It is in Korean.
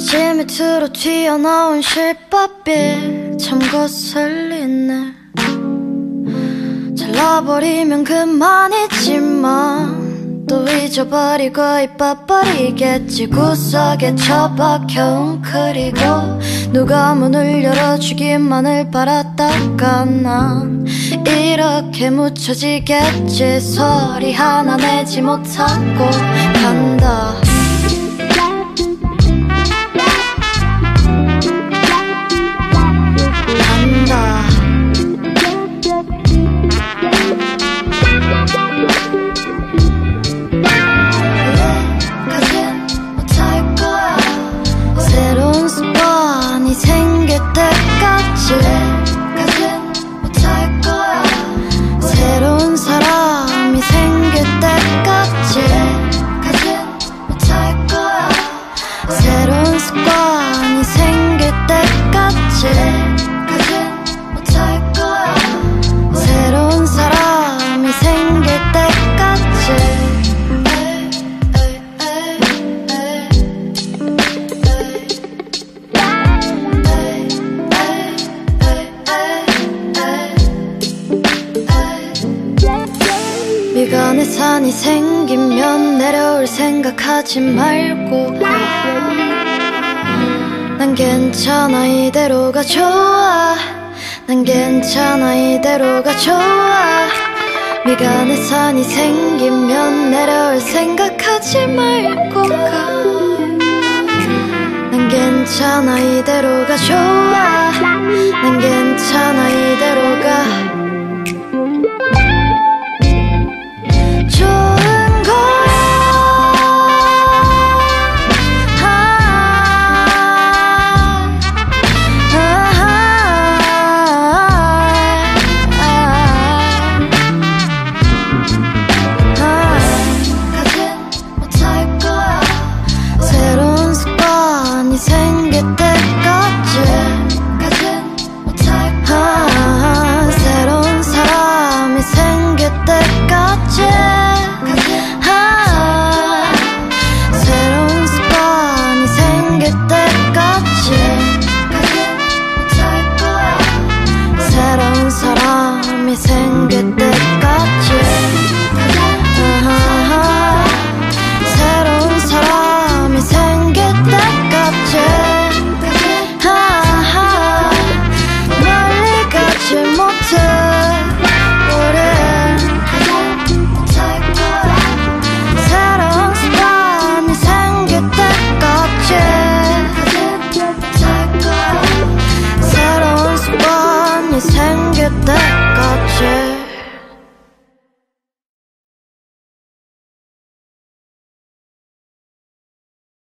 지 밑으로 튀어나온 실밥이 참 거슬리네. 잘라버리면 그만이지만 또 잊어버리고 입버리겠지. 구석에 처박혀 웅크리고 누가 문을 열어주기만을 바랐다가 난 이렇게 묻혀지겠지. 소리 하나 내지 못하고 간다. 새로운 습관이 생길 때까지 못할 거야. 새로운 사람이 생길 때까지 못할 거야. 새로운 습관이 생길 때까지 못할 거야. 새로운 사람이 생길 때까지. 미간에 산이 생기면 내려올 생각하지 말고 난 괜찮아 이대로가 좋아. 난 괜찮아 이대로가 좋아. 미간에 산이 생기면 내려올 생각하지 말고 가. 난 괜찮아 이대로가 좋아. 난 괜찮아 이대로가